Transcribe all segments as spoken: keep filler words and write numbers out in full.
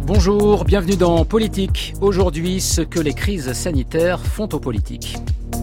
Bonjour, bienvenue dans Politique. Aujourd'hui, ce que les crises sanitaires font aux politiques.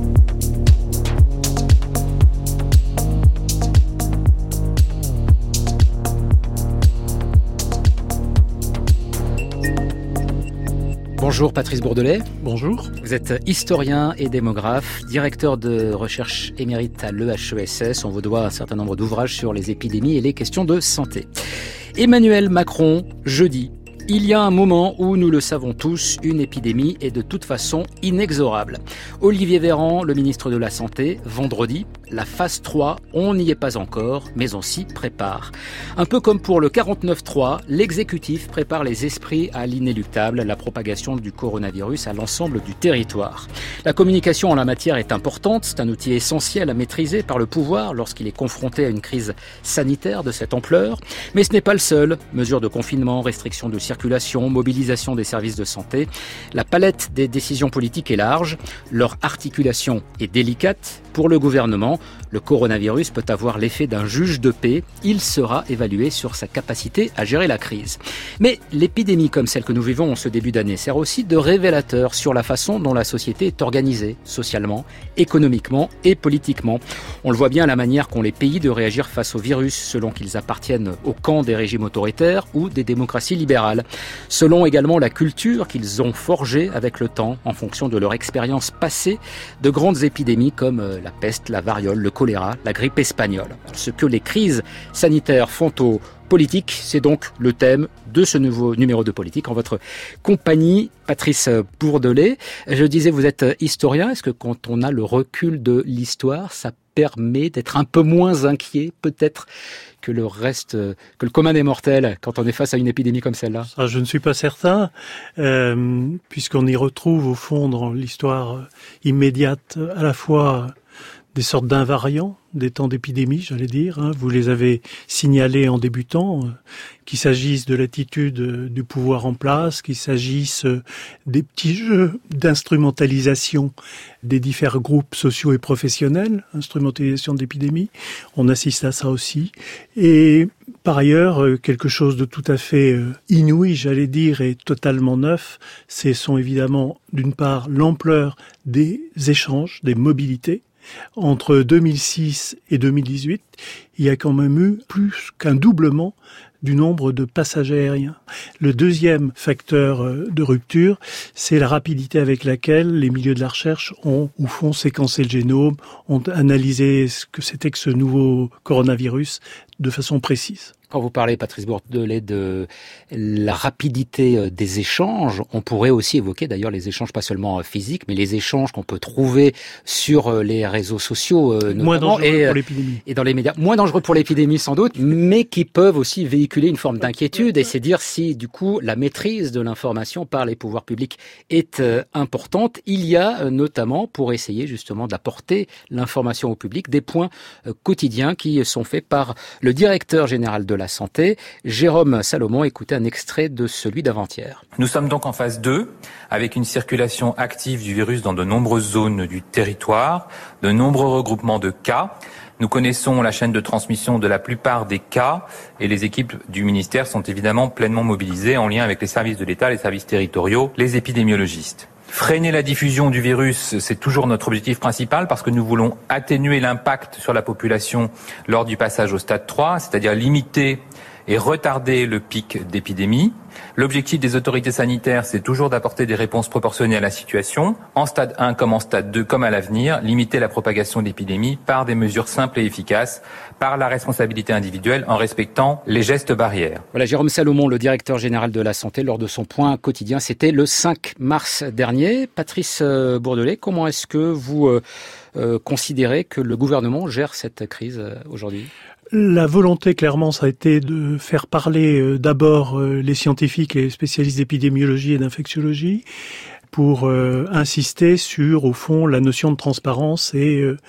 Bonjour Patrice Bourdelet. Bonjour. Vous êtes historien et démographe, directeur de recherche émérite à l'E H E S S. On vous doit un certain nombre d'ouvrages sur les épidémies et les questions de santé. Emmanuel Macron, jeudi. Il y a un moment où, nous le savons tous, une épidémie est de toute façon inexorable. Olivier Véran, le ministre de la Santé, vendredi, la phase trois, on n'y est pas encore, mais on s'y prépare. Un peu comme pour le quarante-neuf trois, l'exécutif prépare les esprits à l'inéluctable, la propagation du coronavirus à l'ensemble du territoire. La communication en la matière est importante, c'est un outil essentiel à maîtriser par le pouvoir lorsqu'il est confronté à une crise sanitaire de cette ampleur. Mais ce n'est pas le seul. Mesures de confinement, restrictions de circulation, mobilisation des services de santé. La palette des décisions politiques est large, leur articulation est délicate. Pour le gouvernement, le coronavirus peut avoir l'effet d'un juge de paix. Il sera évalué sur sa capacité à gérer la crise. Mais l'épidémie comme celle que nous vivons en ce début d'année sert aussi de révélateur sur la façon dont la société est organisée, socialement, économiquement et politiquement. On le voit bien à la manière qu'ont les pays de réagir face au virus, selon qu'ils appartiennent au camp des régimes autoritaires ou des démocraties libérales. Selon également la culture qu'ils ont forgée avec le temps, en fonction de leur expérience passée de grandes épidémies comme la peste, la variole, le choléra, la grippe espagnole. Ce que les crises sanitaires font aux politiques, c'est donc le thème de ce nouveau numéro de Politique en votre compagnie, Patrice Bourdelet. Je disais, vous êtes historien. Est-ce que quand on a le recul de l'histoire, ça permet d'être un peu moins inquiet, peut-être, que le reste, que le commun des mortels, quand on est face à une épidémie comme celle-là? Ça, je ne suis pas certain, euh, puisqu'on y retrouve au fond dans l'histoire immédiate à la fois des sortes d'invariants des temps d'épidémie, j'allais dire. Hein. Vous les avez signalés en débutant, euh, qu'il s'agisse de l'attitude euh, du pouvoir en place, qu'il s'agisse euh, des petits jeux d'instrumentalisation des différents groupes sociaux et professionnels, instrumentalisation de l'épidémie. On assiste à ça aussi. Et par ailleurs, euh, quelque chose de tout à fait euh, inouï, j'allais dire, et totalement neuf, ce sont évidemment, d'une part, l'ampleur des échanges, des mobilités. Entre deux mille six et deux mille dix-huit, il y a quand même eu plus qu'un doublement du nombre de passagers aériens. Le deuxième facteur de rupture, c'est la rapidité avec laquelle les milieux de la recherche ont ou font séquencer le génome, ont analysé ce que c'était que ce nouveau coronavirus de façon précise. Quand vous parlez, Patrice Bourdelet, de la rapidité des échanges, on pourrait aussi évoquer d'ailleurs les échanges pas seulement physiques, mais les échanges qu'on peut trouver sur les réseaux sociaux, notamment, moins dangereux et, pour l'épidémie. Et dans les médias. Moins dangereux pour l'épidémie sans doute, mais qui peuvent aussi véhiculer une forme d'inquiétude, et c'est dire si du coup la maîtrise de l'information par les pouvoirs publics est euh, importante. Il y a euh, notamment, pour essayer justement d'apporter l'information au public, des points euh, quotidiens qui sont faits par le directeur général de la santé, Jérôme Salomon. Écoutez un extrait de celui d'avant-hier. Nous sommes donc en phase deux, avec une circulation active du virus dans de nombreuses zones du territoire, de nombreux regroupements de cas. Nous connaissons la chaîne de transmission de la plupart des cas et les équipes du ministère sont évidemment pleinement mobilisées en lien avec les services de l'État, les services territoriaux, les épidémiologistes. Freiner la diffusion du virus, c'est toujours notre objectif principal parce que nous voulons atténuer l'impact sur la population lors du passage au stade trois, c'est-à-dire limiter et retarder le pic d'épidémie. L'objectif des autorités sanitaires, c'est toujours d'apporter des réponses proportionnées à la situation, en stade un comme en stade deux comme à l'avenir, limiter la propagation de l'épidémie par des mesures simples et efficaces, par la responsabilité individuelle en respectant les gestes barrières. Voilà, Jérôme Salomon, le directeur général de la santé, lors de son point quotidien, c'était le cinq mars dernier. Patrice Bourdelet, comment est-ce que vous euh, euh, considérez que le gouvernement gère cette crise euh, aujourd'hui ? La volonté, clairement, ça a été de faire parler euh, d'abord euh, les scientifiques et les spécialistes d'épidémiologie et d'infectiologie pour euh, insister sur, au fond, la notion de transparence et euh,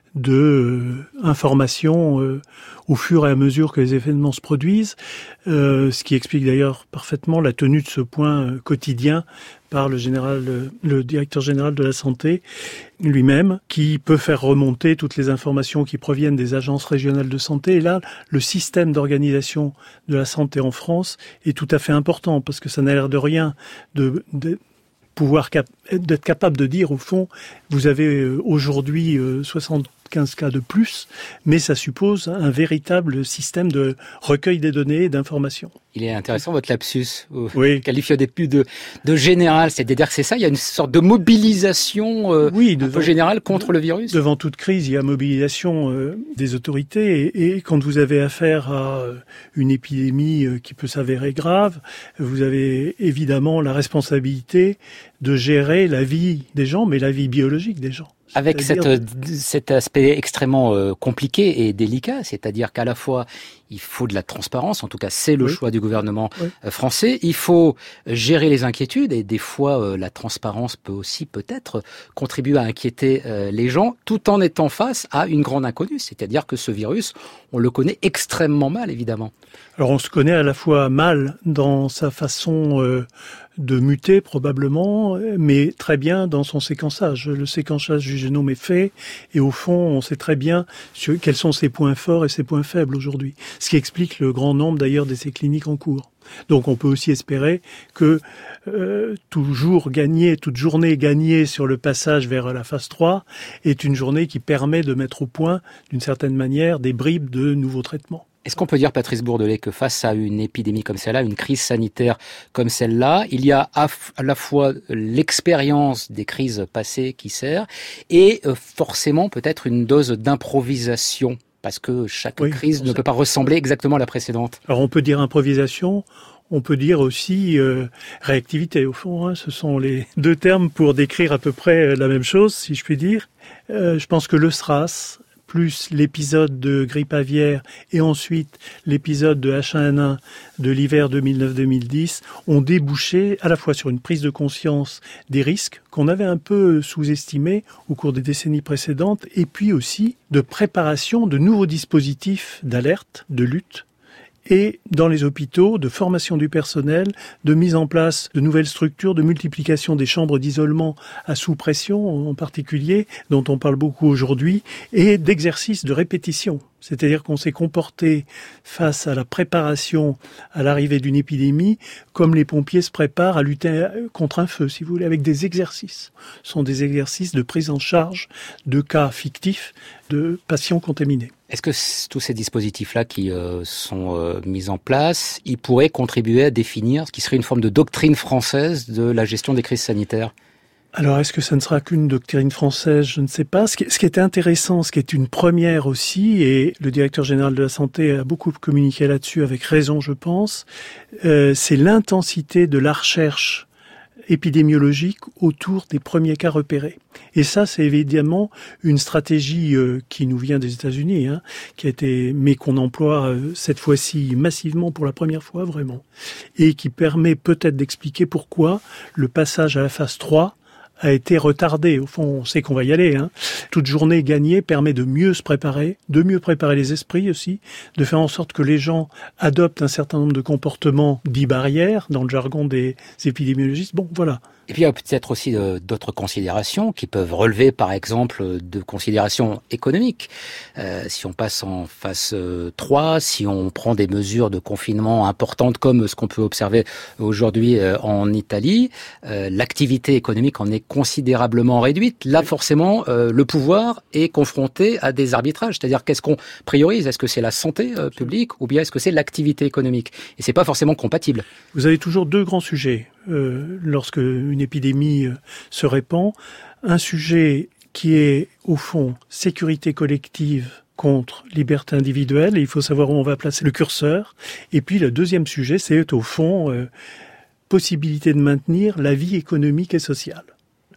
de euh, information euh, au fur et à mesure que les événements se produisent, euh, ce qui explique d'ailleurs parfaitement la tenue de ce point euh, quotidien par le général, euh, le directeur général de la santé lui-même, qui peut faire remonter toutes les informations qui proviennent des agences régionales de santé. Et là, le système d'organisation de la santé en France est tout à fait important, parce que ça n'a l'air de rien de, de pouvoir cap- d'être capable de dire, au fond, vous avez aujourd'hui soixante-quinze cas de plus, mais ça suppose un véritable système de recueil des données et d'informations. Il est intéressant votre lapsus, vous oui. qualifiez au début de, de général, c'est-à-dire que c'est ça, il y a une sorte de mobilisation euh, oui, devant, un peu générale contre le virus. Devant toute crise, il y a mobilisation euh, des autorités et, et quand vous avez affaire à une épidémie euh, qui peut s'avérer grave, vous avez évidemment la responsabilité de gérer la vie des gens, mais la vie biologique des gens. Avec cette, cet aspect extrêmement euh, compliqué et délicat, c'est-à-dire qu'à la fois il faut de la transparence, en tout cas c'est le oui. choix du gouvernement oui. euh, français, il faut gérer les inquiétudes et des fois euh, la transparence peut aussi peut-être contribuer à inquiéter euh, les gens tout en étant face à une grande inconnue, c'est-à-dire que ce virus, on le connaît extrêmement mal évidemment. Alors on se connaît à la fois mal dans sa façon euh, de muter probablement, mais très bien dans son séquençage. Le séquençage du génome est fait et au fond on sait très bien sur, quels sont ses points forts et ses points faibles aujourd'hui. Ce qui explique le grand nombre d'ailleurs d'essais cliniques en cours. Donc on peut aussi espérer que euh, toujours gagner, toute journée gagnée sur le passage vers la phase trois est une journée qui permet de mettre au point d'une certaine manière des bribes de nouveaux traitements. Est-ce qu'on peut dire, Patrice Bourdelet, que face à une épidémie comme celle-là, une crise sanitaire comme celle-là, il y a à la fois l'expérience des crises passées qui sert et forcément peut-être une dose d'improvisation, parce que chaque oui, crise ne peut pas ressembler exactement à la précédente. Alors on peut dire improvisation, on peut dire aussi euh, réactivité au fond. Hein, ce sont les deux termes pour décrire à peu près la même chose, si je puis dire. Euh, je pense que le SRAS, plus l'épisode de grippe aviaire et ensuite l'épisode de H un N un de l'hiver deux mille neuf deux mille dix ont débouché à la fois sur une prise de conscience des risques qu'on avait un peu sous-estimés au cours des décennies précédentes et puis aussi de préparation de nouveaux dispositifs d'alerte, de lutte et dans les hôpitaux, de formation du personnel, de mise en place de nouvelles structures, de multiplication des chambres d'isolement à sous-pression en particulier, dont on parle beaucoup aujourd'hui, et d'exercices de répétition. C'est-à-dire qu'on s'est comporté face à la préparation à l'arrivée d'une épidémie comme les pompiers se préparent à lutter contre un feu, si vous voulez, avec des exercices. Ce sont des exercices de prise en charge de cas fictifs de patients contaminés. Est-ce que tous ces dispositifs-là qui euh, sont euh, mis en place, ils pourraient contribuer à définir ce qui serait une forme de doctrine française de la gestion des crises sanitaires ? Alors, est-ce que ça ne sera qu'une doctrine française ? Je ne sais pas. Ce qui, ce qui est intéressant, ce qui est une première aussi, et le directeur général de la santé a beaucoup communiqué là-dessus, avec raison, je pense, euh, c'est l'intensité de la recherche épidémiologique autour des premiers cas repérés. Et ça, c'est évidemment une stratégie euh, qui nous vient des États-Unis, hein, qui a été, mais qu'on emploie euh, cette fois-ci massivement pour la première fois, vraiment, et qui permet peut-être d'expliquer pourquoi le passage à la phase trois a été retardé. Au fond, on sait qu'on va y aller. Hein. Toute journée gagnée permet de mieux se préparer, de mieux préparer les esprits aussi, de faire en sorte que les gens adoptent un certain nombre de comportements dits barrières, dans le jargon des épidémiologistes. Bon, voilà. Et puis il y a peut-être aussi euh, d'autres considérations qui peuvent relever, par exemple, de considérations économiques. Euh, si on passe en phase euh, trois, si on prend des mesures de confinement importantes comme ce qu'on peut observer aujourd'hui euh, en Italie, euh, l'activité économique en est considérablement réduite. Là, forcément, euh, le pouvoir est confronté à des arbitrages. C'est-à-dire, qu'est-ce qu'on priorise ? Est-ce que c'est la santé euh, publique ou bien est-ce que c'est l'activité économique ? Et c'est pas forcément compatible. Vous avez toujours deux grands sujets. Euh, lorsque une épidémie euh, se répand, un sujet qui est au fond sécurité collective contre liberté individuelle, et il faut savoir où on va placer le curseur. Et puis le deuxième sujet, c'est au fond euh, possibilité de maintenir la vie économique et sociale.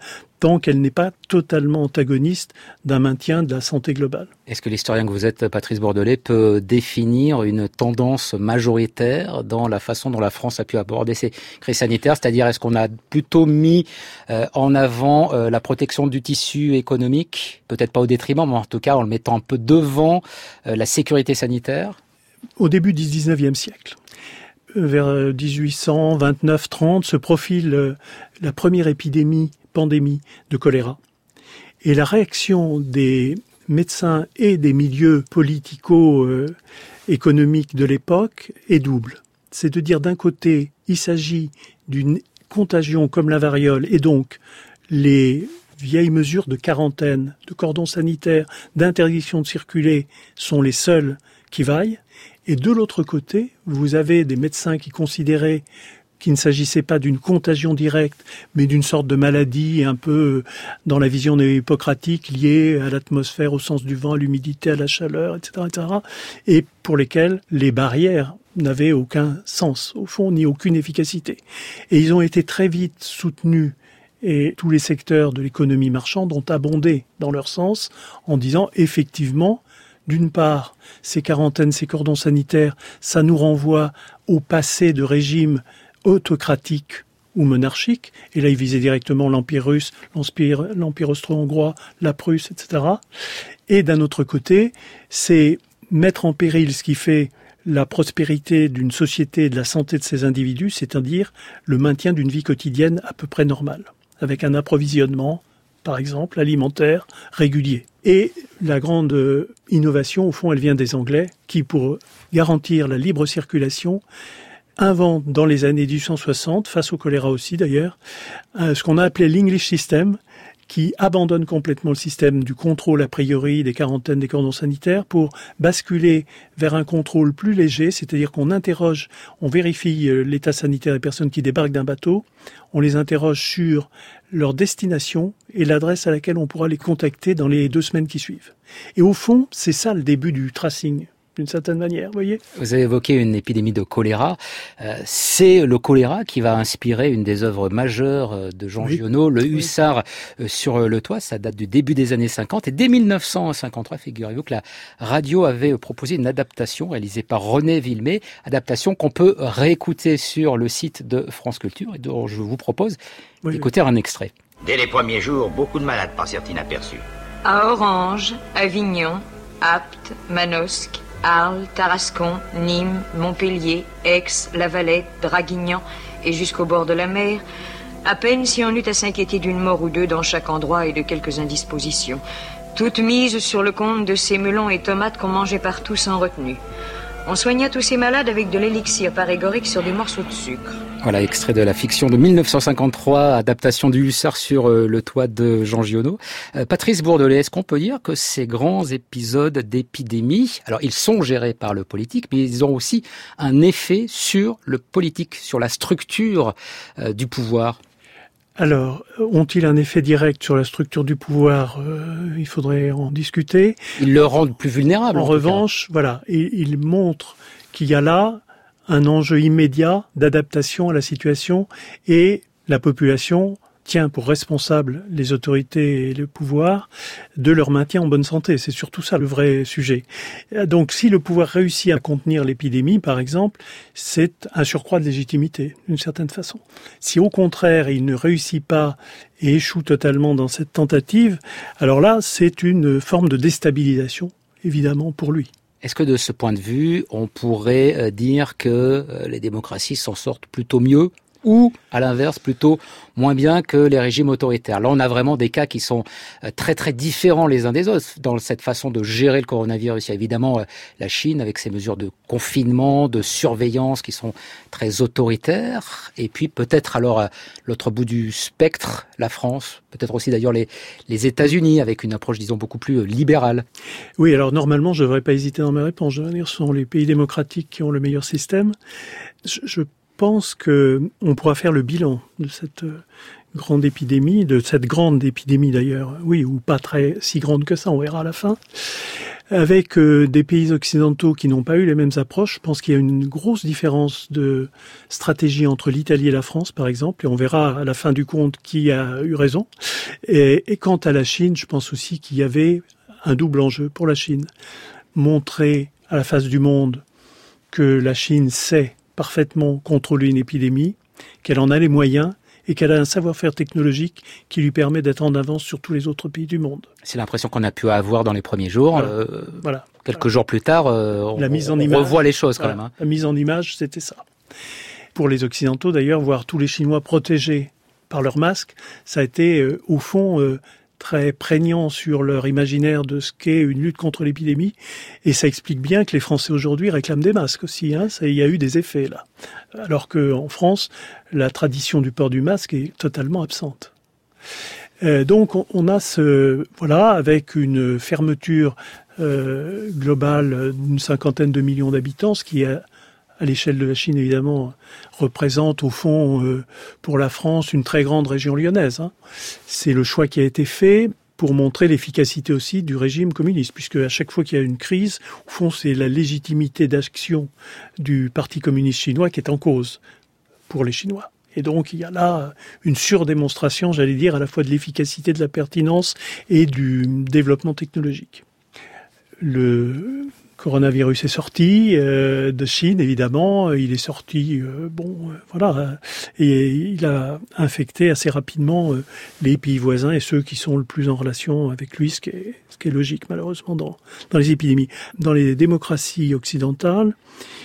tant qu'elle n'est pas totalement antagoniste d'un maintien de la santé globale. Est-ce que l'historien que vous êtes, Patrice Bourdelet, peut définir une tendance majoritaire dans la façon dont la France a pu aborder ces crises sanitaires? C'est-à-dire, est-ce qu'on a plutôt mis euh, en avant euh, la protection du tissu économique, peut-être pas au détriment, mais en tout cas en le mettant un peu devant euh, la sécurité sanitaire? Au début du dix-neuvième siècle, vers dix-huit cent vingt-neuf trente, se profile euh, la première épidémie, pandémie de choléra. Et la réaction des médecins et des milieux politico-économiques de l'époque est double. C'est de dire d'un côté, il s'agit d'une contagion comme la variole, et donc les vieilles mesures de quarantaine, de cordon sanitaire, d'interdiction de circuler sont les seules qui vaillent. Et de l'autre côté, vous avez des médecins qui considéraient qu'il ne s'agissait pas d'une contagion directe, mais d'une sorte de maladie un peu dans la vision néo-hippocratique liée à l'atmosphère, au sens du vent, à l'humidité, à la chaleur, et cetera, et cetera, et pour lesquels les barrières n'avaient aucun sens, au fond, ni aucune efficacité. Et ils ont été très vite soutenus, et tous les secteurs de l'économie marchande ont abondé dans leur sens, en disant effectivement, d'une part, ces quarantaines, ces cordons sanitaires, ça nous renvoie au passé de régimes autocratiques ou monarchiques. Et là, ils visaient directement l'Empire russe, l'Empire, l'Empire austro-hongrois, la Prusse, et cetera. Et d'un autre côté, c'est mettre en péril ce qui fait la prospérité d'une société et de la santé de ses individus, c'est-à-dire le maintien d'une vie quotidienne à peu près normale, avec un approvisionnement, par exemple, alimentaire régulier. Et la grande innovation, au fond, elle vient des Anglais, qui, pour garantir la libre circulation, inventent dans les années dix-huit cent soixante, face au choléra aussi d'ailleurs, ce qu'on a appelé l'English System, qui abandonne complètement le système du contrôle a priori des quarantaines des cordons sanitaires pour basculer vers un contrôle plus léger, c'est-à-dire qu'on interroge, on vérifie l'état sanitaire des personnes qui débarquent d'un bateau, on les interroge sur leur destination et l'adresse à laquelle on pourra les contacter dans les deux semaines qui suivent. Et au fond, c'est ça le début du tracing, d'une certaine manière, vous voyez. Vous avez évoqué une épidémie de choléra. Euh, c'est le choléra qui va inspirer une des œuvres majeures de Jean oui. Giono, Le Hussard oui. sur le toit. Ça date du début des années cinquante. Et dès mille neuf cent cinquante-trois, figurez-vous que la radio avait proposé une adaptation réalisée par René Villemé, adaptation qu'on peut réécouter sur le site de France Culture et dont je vous propose oui, d'écouter oui. un extrait. Dès les premiers jours, beaucoup de malades passèrent inaperçus. À Orange, Avignon, Apt, Manosque, Arles, Tarascon, Nîmes, Montpellier, Aix, La Valette, Draguignan et jusqu'au bord de la mer, à peine si on eut à s'inquiéter d'une mort ou deux dans chaque endroit et de quelques indispositions, toutes mises sur le compte de ces melons et tomates qu'on mangeait partout sans retenue. On soigna tous ces malades avec de l'élixir parégorique sur des morceaux de sucre. Voilà, extrait de la fiction de mille neuf cent cinquante-trois, adaptation du Hussard sur le toit de Jean Giono. Euh, Patrice Bourdelet, est-ce qu'on peut dire que ces grands épisodes d'épidémie, alors ils sont gérés par le politique, mais ils ont aussi un effet sur le politique, sur la structure euh, du pouvoir? Alors, ont-ils un effet direct sur la structure du pouvoir? euh, Il faudrait en discuter. Ils le rendent plus vulnérable. En, en revanche, voilà, ils, ils montrent qu'il y a là un enjeu immédiat d'adaptation à la situation et la population tient pour responsable les autorités et le pouvoir de leur maintien en bonne santé. C'est surtout ça le vrai sujet. Donc si le pouvoir réussit à contenir l'épidémie, par exemple, c'est un surcroît de légitimité, d'une certaine façon. Si au contraire il ne réussit pas et échoue totalement dans cette tentative, alors là c'est une forme de déstabilisation, évidemment, pour lui. Est-ce que de ce point de vue, on pourrait dire que les démocraties s'en sortent plutôt mieux ou, à l'inverse, plutôt moins bien que les régimes autoritaires? Là, on a vraiment des cas qui sont très très différents les uns des autres dans cette façon de gérer le coronavirus. Il y a évidemment la Chine avec ses mesures de confinement, de surveillance qui sont très autoritaires. Et puis peut-être alors l'autre bout du spectre, la France, peut-être aussi d'ailleurs les, les États-Unis avec une approche, disons, beaucoup plus libérale. Oui, alors normalement, je ne devrais pas hésiter dans mes réponses. Je veux dire, ce sont les pays démocratiques qui ont le meilleur système. Je, je Je pense qu'on pourra faire le bilan de cette grande épidémie, de cette grande épidémie d'ailleurs, oui, ou pas très si grande que ça, on verra à la fin. Avec euh, des pays occidentaux qui n'ont pas eu les mêmes approches, je pense qu'il y a une grosse différence de stratégie entre l'Italie et la France, par exemple, et on verra à la fin du compte qui a eu raison. Et, et quant à la Chine, je pense aussi qu'il y avait un double enjeu pour la Chine. Montrer à la face du monde que la Chine sait parfaitement contrôler une épidémie, qu'elle en a les moyens, et qu'elle a un savoir-faire technologique qui lui permet d'être en avance sur tous les autres pays du monde. C'est l'impression qu'on a pu avoir dans les premiers jours. Voilà. Euh, voilà. Quelques voilà. jours plus tard, euh, on, la mise en on image, revoit les choses quand voilà. même. Hein. La mise en image, c'était ça. Pour les Occidentaux, d'ailleurs, voir tous les Chinois protégés par leur masque, ça a été, euh, au fond, euh, très prégnant sur leur imaginaire de ce qu'est une lutte contre l'épidémie. Et ça explique bien que les Français aujourd'hui réclament des masques aussi. Hein. Ça, il y a eu des effets là. Alors qu'en France, la tradition du port du masque est totalement absente. Euh, donc on, on a ce... Voilà, avec une fermeture euh, globale d'une cinquantaine de millions d'habitants, ce qui est à l'échelle de la Chine, évidemment, représente au fond, euh, pour la France, une très grande région lyonnaise. Hein. C'est le choix qui a été fait pour montrer l'efficacité aussi du régime communiste, puisque à chaque fois qu'il y a une crise, au fond, c'est la légitimité d'action du Parti communiste chinois qui est en cause pour les Chinois. Et donc, il y a là une surdémonstration, j'allais dire, à la fois de l'efficacité, de la pertinence et du développement technologique. Le coronavirus est sorti euh, de Chine, évidemment. Il est sorti, euh, bon, euh, voilà, et il a infecté assez rapidement euh, les pays voisins et ceux qui sont le plus en relation avec lui, ce qui est, ce qui est logique, malheureusement, dans, dans les épidémies. Dans les démocraties occidentales,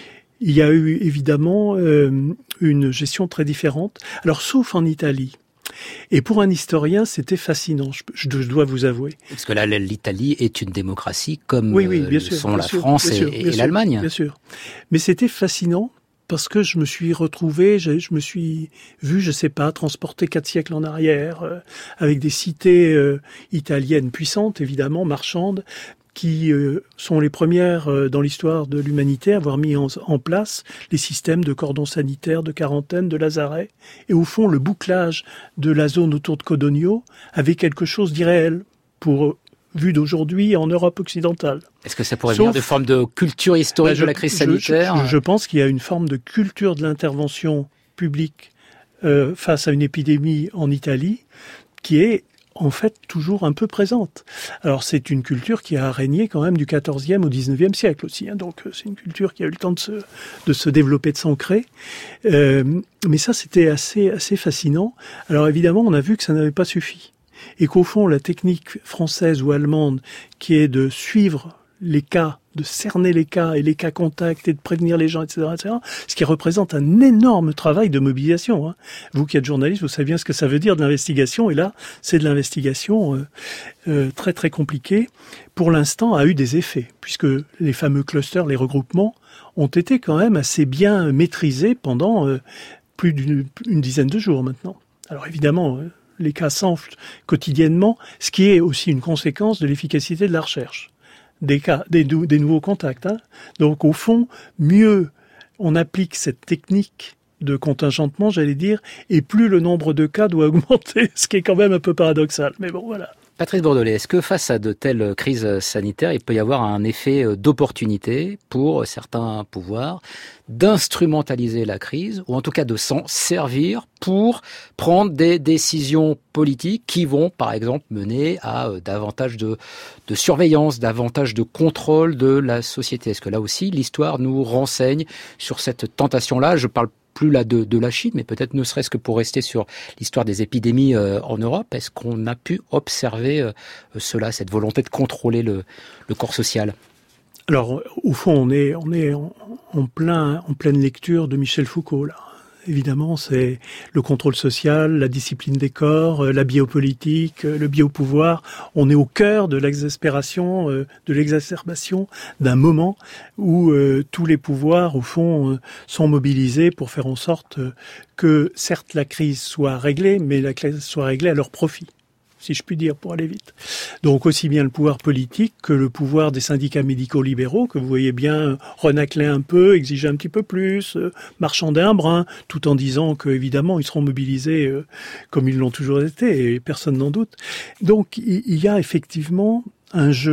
il y a eu, évidemment, euh, une gestion très différente. Alors, sauf en Italie. Et pour un historien, c'était fascinant, je, je dois vous avouer. Parce que là, l'Italie est une démocratie comme oui, oui, bien sûr, sont bien la sûr, France bien et, sûr, et bien l'Allemagne. Sûr, bien sûr. Mais c'était fascinant parce que je me suis retrouvé, je, je me suis vu, je sais pas, transporté quatre siècles en arrière, euh, avec des cités euh, italiennes puissantes, évidemment, marchandes, qui euh, sont les premières euh, dans l'histoire de l'humanité à avoir mis en, en place les systèmes de cordons sanitaires, de quarantaine, de lazaret. Et au fond, le bouclage de la zone autour de Codogno avait quelque chose d'irréel pour vu d'aujourd'hui en Europe occidentale. Est-ce que ça pourrait Sauf, venir de forme de culture historique ben je, de la crise je, sanitaire? je, je pense qu'il y a une forme de culture de l'intervention publique euh, face à une épidémie en Italie qui est en fait toujours un peu présente. Alors c'est une culture qui a régné quand même du quatorzième au dix-neuvième siècle aussi, hein, donc c'est une culture qui a eu le temps de se, de se développer, de s'ancrer. Euh, mais ça c'était assez, assez fascinant. Alors évidemment on a vu que ça n'avait pas suffi. Et qu'au fond la technique française ou allemande qui est de suivre les cas, de cerner les cas et les cas contacts et de prévenir les gens, et cetera, et cetera, ce qui représente un énorme travail de mobilisation. Hein. Vous qui êtes journaliste, vous savez bien ce que ça veut dire de l'investigation, et là, c'est de l'investigation euh, euh, très très compliquée. Pour l'instant, a eu des effets, puisque les fameux clusters, les regroupements, ont été quand même assez bien maîtrisés pendant euh, plus d'une une dizaine de jours maintenant. Alors évidemment, euh, les cas s'enflent quotidiennement, ce qui est aussi une conséquence de l'efficacité de la recherche. Des cas, des, des nouveaux contacts. Hein. Donc, au fond, mieux on applique cette technique de contingentement, j'allais dire, et plus le nombre de cas doit augmenter, ce qui est quand même un peu paradoxal. Mais bon, voilà. Patrice Bordelais, est-ce que face à de telles crises sanitaires, il peut y avoir un effet d'opportunité pour certains pouvoirs d'instrumentaliser la crise, ou en tout cas de s'en servir pour prendre des décisions politiques qui vont, par exemple, mener à davantage de, de surveillance, davantage de contrôle de la société? Est-ce que là aussi, l'histoire nous renseigne sur cette tentation-là? Je parle plus là de, de la Chine, mais peut-être ne serait-ce que pour rester sur l'histoire des épidémies euh, en Europe, est-ce qu'on a pu observer euh, cela, cette volonté de contrôler le, le corps social? Alors, au fond, on est, on est en, en, plein, en pleine lecture de Michel Foucault, là. Évidemment, c'est le contrôle social, la discipline des corps, la biopolitique, le biopouvoir. On est au cœur de l'exaspération, de l'exacerbation d'un moment où euh, tous les pouvoirs, au fond, euh, sont mobilisés pour faire en sorte que, certes, la crise soit réglée, mais la crise soit réglée à leur profit, si je puis dire, pour aller vite. Donc aussi bien le pouvoir politique que le pouvoir des syndicats médicaux libéraux, que vous voyez bien renacler un peu, exiger un petit peu plus, euh, marchander un brin, tout en disant qu'évidemment ils seront mobilisés euh, comme ils l'ont toujours été, et personne n'en doute. Donc il y a effectivement un jeu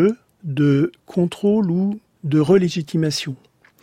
de contrôle ou de relégitimation.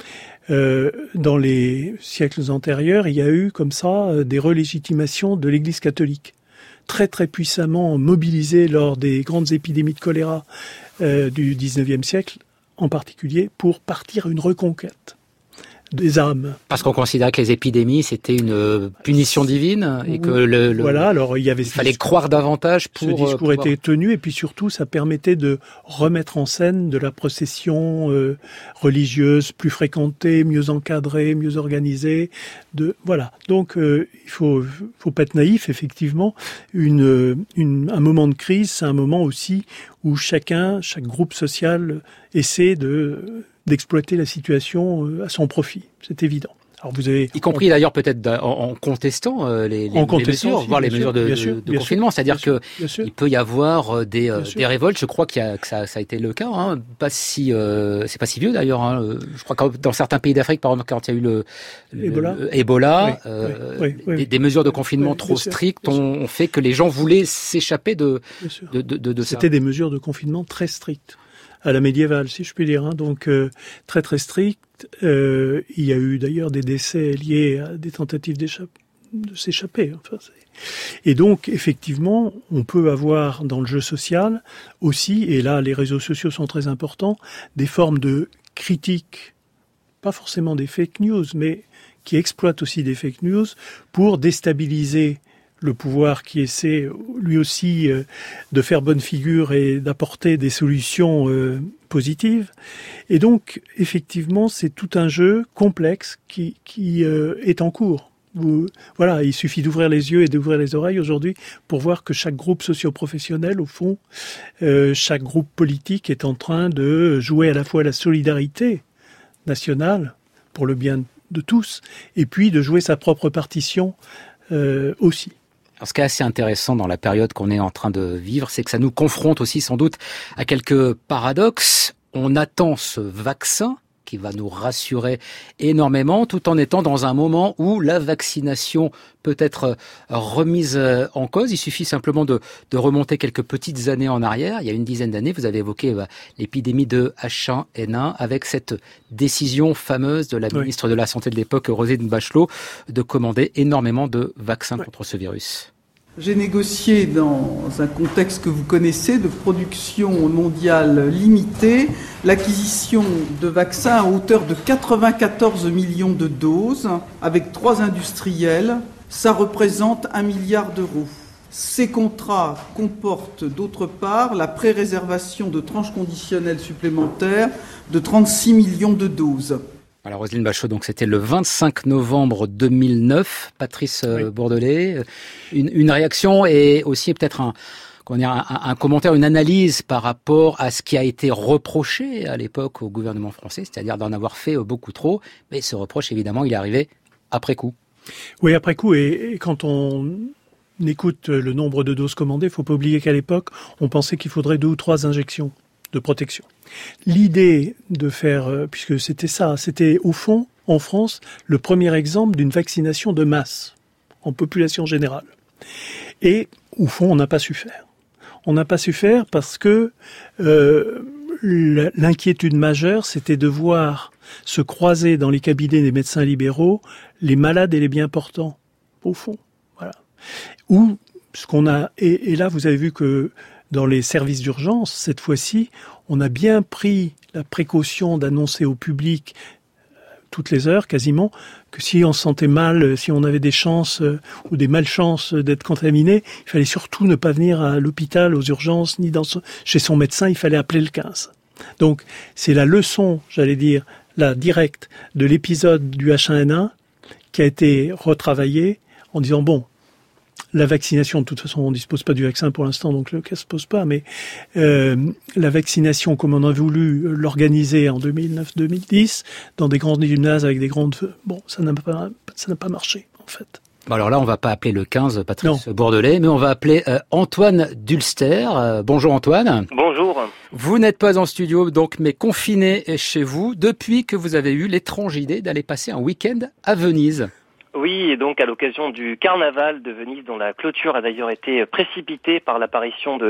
Euh, dans les siècles antérieurs, il y a eu comme ça des relégitimations de l'Église catholique, très très puissamment mobilisées lors des grandes épidémies de choléra euh, du dix-neuvième siècle, en particulier pour partir à une reconquête des âmes. Parce qu'on considérait que les épidémies, c'était une punition divine et que le, le voilà, alors il y avait il fallait croire davantage pour... Ce discours pouvoir... était tenu et puis surtout ça permettait de remettre en scène de la procession euh, religieuse plus fréquentée, mieux encadrée, mieux organisée. De, voilà, donc euh, il faut, faut pas être naïf, effectivement. Une, une, un moment de crise, c'est un moment aussi où chacun, chaque groupe social essaie de... d'exploiter la situation à son profit, c'est évident. Alors vous avez, y compris on... d'ailleurs peut-être en, en contestant euh, les, les, en contestant les mesures, aussi, voire les sûr, mesures de, sûr, de, de confinement. Sûr, C'est-à-dire que sûr, il peut y avoir des, euh, des révoltes. Je crois qu'il y a, que ça, ça a été le cas. Hein. Pas si, euh, c'est pas si vieux d'ailleurs. Hein. Je crois que dans certains pays d'Afrique, par exemple, quand il y a eu le, le Ebola, le Ebola oui, euh, oui, oui, des, des mesures de confinement oui, trop sûr, strictes ont, ont fait que les gens voulaient s'échapper de, de, de, de, de ça. C'était des mesures de confinement très strictes, à la médiévale, si je puis dire. Hein. Donc euh, très très strictes. Euh, il y a eu d'ailleurs des décès liés à des tentatives de s'échapper. Enfin, et donc, effectivement, on peut avoir dans le jeu social aussi, et là les réseaux sociaux sont très importants, des formes de critique, pas forcément des fake news, mais qui exploitent aussi des fake news pour déstabiliser le pouvoir qui essaie lui aussi euh, de faire bonne figure et d'apporter des solutions euh, positives. Et donc, effectivement, c'est tout un jeu complexe qui, qui euh, est en cours. Vous, voilà, il suffit d'ouvrir les yeux et d'ouvrir les oreilles aujourd'hui pour voir que chaque groupe socio-professionnel, au fond, euh, chaque groupe politique est en train de jouer à la fois la solidarité nationale pour le bien de tous, et puis de jouer sa propre partition euh, aussi. Alors, ce qui est assez intéressant dans la période qu'on est en train de vivre, c'est que ça nous confronte aussi sans doute à quelques paradoxes. On attend ce vaccin qui va nous rassurer énormément, tout en étant dans un moment où la vaccination peut être remise en cause. Il suffit simplement de, de remonter quelques petites années en arrière. Il y a une dizaine d'années, vous avez évoqué bah, l'épidémie de H un N un avec cette décision fameuse de la oui. ministre de la Santé de l'époque, Roselyne Bachelot, de commander énormément de vaccins oui. contre ce virus. J'ai négocié dans un contexte que vous connaissez de production mondiale limitée l'acquisition de vaccins à hauteur de quatre-vingt-quatorze millions de doses avec trois industriels. Ça représente un milliard d'euros. Ces contrats comportent d'autre part la pré-réservation de tranches conditionnelles supplémentaires de trente-six millions de doses. Alors Roselyne Bachelot, donc c'était le vingt-cinq novembre deux mille neuf. Patrice oui. Bordelais, une, une réaction et aussi peut-être un, comment dire, un, un commentaire, une analyse par rapport à ce qui a été reproché à l'époque au gouvernement français, c'est-à-dire d'en avoir fait beaucoup trop. Mais ce reproche, évidemment, il est arrivé après coup. Oui, après coup. Et, et quand on écoute le nombre de doses commandées, il ne faut pas oublier qu'à l'époque, on pensait qu'il faudrait deux ou trois injections de protection. L'idée de faire, puisque c'était ça, c'était au fond, en France, le premier exemple d'une vaccination de masse, en population générale. Et au fond, on n'a pas su faire. On n'a pas su faire parce que euh, l'inquiétude majeure, c'était de voir se croiser dans les cabinets des médecins libéraux les malades et les bien portants, au fond. Voilà. Ou ce qu'on a, et, et là, vous avez vu que dans les services d'urgence, cette fois-ci, on a bien pris la précaution d'annoncer au public toutes les heures, quasiment, que si on se sentait mal, si on avait des chances euh, ou des malchances d'être contaminé, il fallait surtout ne pas venir à l'hôpital, aux urgences, ni dans son, chez son médecin, il fallait appeler le quinze. Donc, c'est la leçon, j'allais dire, la directe de l'épisode du H un N un qui a été retravaillée en disant, bon, la vaccination, de toute façon, on ne dispose pas du vaccin pour l'instant, donc le cas ne se pose pas, mais euh, la vaccination, comme on a voulu l'organiser en deux mille neuf deux mille dix, dans des grandes gymnases avec des grandes... Bon, ça n'a pas, ça n'a pas marché, en fait. Bon, alors là, on ne va pas appeler le quinze, Patrice non. Bordelais, mais on va appeler euh, Antoine Dulster. Euh, bonjour Antoine. Bonjour. Vous n'êtes pas en studio, donc, mais confiné chez vous, depuis que vous avez eu l'étrange idée d'aller passer un week-end à Venise. Oui, et donc à l'occasion du carnaval de Venise, dont la clôture a d'ailleurs été précipitée par l'apparition de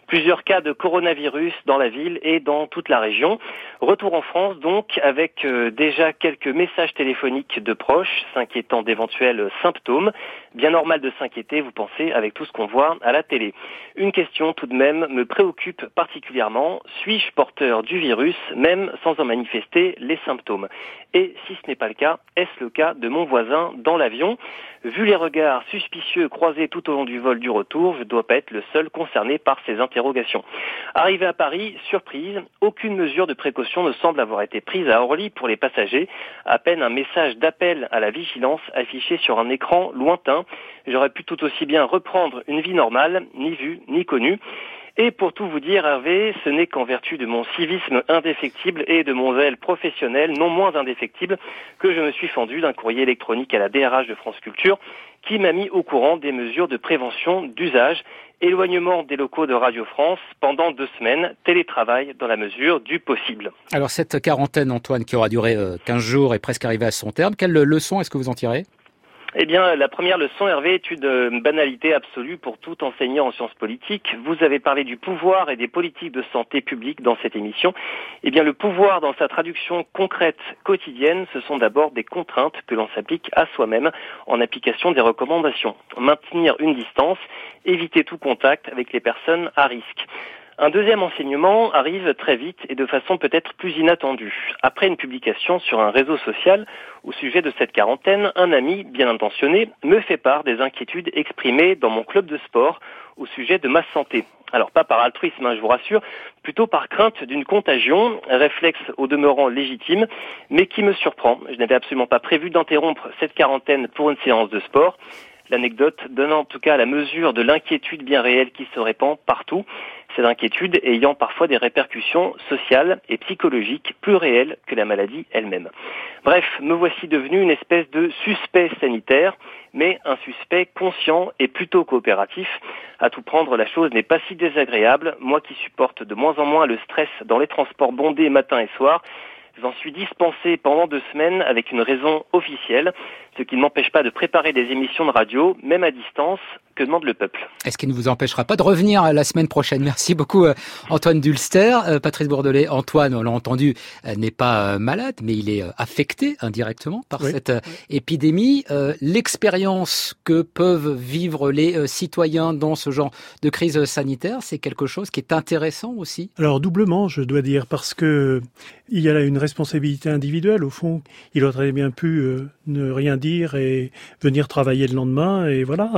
Plusieurs cas de coronavirus dans la ville et dans toute la région. Retour en France donc avec euh, déjà quelques messages téléphoniques de proches s'inquiétant d'éventuels symptômes. Bien normal de s'inquiéter, vous pensez, avec tout ce qu'on voit à la télé. Une question tout de même me préoccupe particulièrement. Suis-je porteur du virus, même sans en manifester les symptômes ? Et si ce n'est pas le cas, est-ce le cas de mon voisin dans l'avion ? Vu les regards suspicieux croisés tout au long du vol du retour, je ne dois pas être le seul concerné par ces interrogations. Arrivé à Paris, surprise, aucune mesure de précaution ne semble avoir été prise à Orly pour les passagers. À peine un message d'appel à la vigilance affiché sur un écran lointain. J'aurais pu tout aussi bien reprendre une vie normale, ni vue, ni connue. Et pour tout vous dire, Hervé, ce n'est qu'en vertu de mon civisme indéfectible et de mon zèle professionnel non moins indéfectible que je me suis fendu d'un courrier électronique à la D R H de France Culture qui m'a mis au courant des mesures de prévention d'usage, éloignement des locaux de Radio France pendant deux semaines, télétravail dans la mesure du possible. Alors cette quarantaine, Antoine, qui aura duré quinze jours est presque arrivée à son terme, quelle leçon est-ce que vous en tirez ? Eh bien, la première leçon, Hervé, est une banalité absolue pour tout enseignant en sciences politiques. Vous avez parlé du pouvoir et des politiques de santé publique dans cette émission. Eh bien, le pouvoir, dans sa traduction concrète quotidienne, ce sont d'abord des contraintes que l'on s'applique à soi-même en application des recommandations. Maintenir une distance, éviter tout contact avec les personnes à risque. Un deuxième enseignement arrive très vite et de façon peut-être plus inattendue. Après une publication sur un réseau social au sujet de cette quarantaine, un ami bien intentionné me fait part des inquiétudes exprimées dans mon club de sport au sujet de ma santé. Alors pas par altruisme, hein, je vous rassure, plutôt par crainte d'une contagion, réflexe au demeurant légitime, mais qui me surprend. Je n'avais absolument pas prévu d'interrompre cette quarantaine pour une séance de sport. L'anecdote donne en tout cas la mesure de l'inquiétude bien réelle qui se répand partout. Cette inquiétude ayant parfois des répercussions sociales et psychologiques plus réelles que la maladie elle-même. Bref, me voici devenu une espèce de suspect sanitaire, mais un suspect conscient et plutôt coopératif. À tout prendre, la chose n'est pas si désagréable. Moi qui supporte de moins en moins le stress dans les transports bondés matin et soir, j'en suis dispensé pendant deux semaines avec une raison officielle, ce qui ne m'empêche pas de préparer des émissions de radio, même à distance, que demande le peuple. Est-ce qui ne vous empêchera pas de revenir la semaine prochaine ? Merci beaucoup Antoine Dulster. Euh, Patrice Bourdelet, Antoine, on l'a entendu, euh, n'est pas euh, malade, mais il est euh, affecté indirectement par oui. cette euh, épidémie. Euh, l'expérience que peuvent vivre les euh, citoyens dans ce genre de crise sanitaire, c'est quelque chose qui est intéressant aussi ? Alors doublement, je dois dire, parce que il y a là une responsabilité individuelle. Au fond, il aurait bien pu euh, ne rien dire et venir travailler le lendemain, et voilà.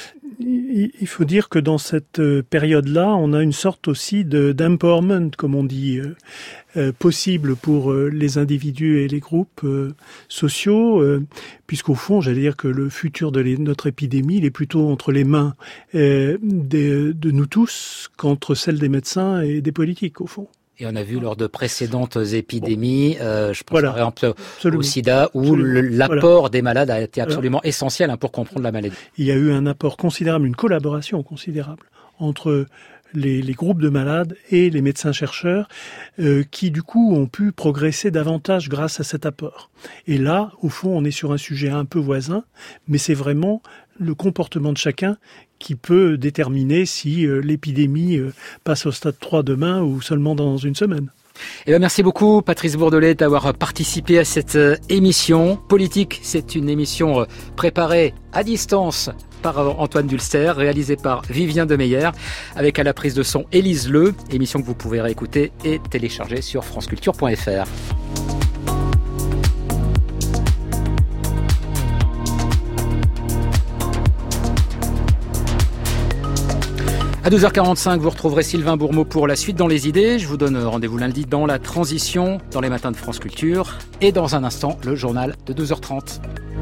Il faut dire que dans cette période-là, on a une sorte aussi de d'empowerment, comme on dit, euh, euh, possible pour euh, les individus et les groupes euh, sociaux, euh, puisqu'au fond, j'allais dire que le futur de les, notre épidémie, il est plutôt entre les mains euh, des, de nous tous qu'entre celles des médecins et des politiques, au fond. Et on a vu lors de précédentes épidémies, euh, je pense voilà, par exemple absolument. au sida, où le, l'apport voilà. des malades a été absolument voilà. essentiel hein, pour comprendre la maladie. Il y a eu un apport considérable, une collaboration considérable entre les, les groupes de malades et les médecins-chercheurs euh, qui, du coup, ont pu progresser davantage grâce à cet apport. Et là, au fond, on est sur un sujet un peu voisin, mais c'est vraiment le comportement de chacun qui peut déterminer si euh, l'épidémie euh, passe au stade trois demain ou seulement dans une semaine. Eh bien, merci beaucoup Patrice Bourdelet d'avoir participé à cette euh, émission. Politique, c'est une émission euh, préparée à distance par euh, Antoine Dulster, réalisée par Vivien Demeyer, avec à la prise de son Élise Leu, émission que vous pouvez réécouter et télécharger sur franceculture point f r. À douze heures quarante-cinq, vous retrouverez Sylvain Bourmeau pour la suite dans les idées. Je vous donne rendez-vous lundi dans la transition, dans les matins de France Culture. Et dans un instant, le journal de douze heures trente.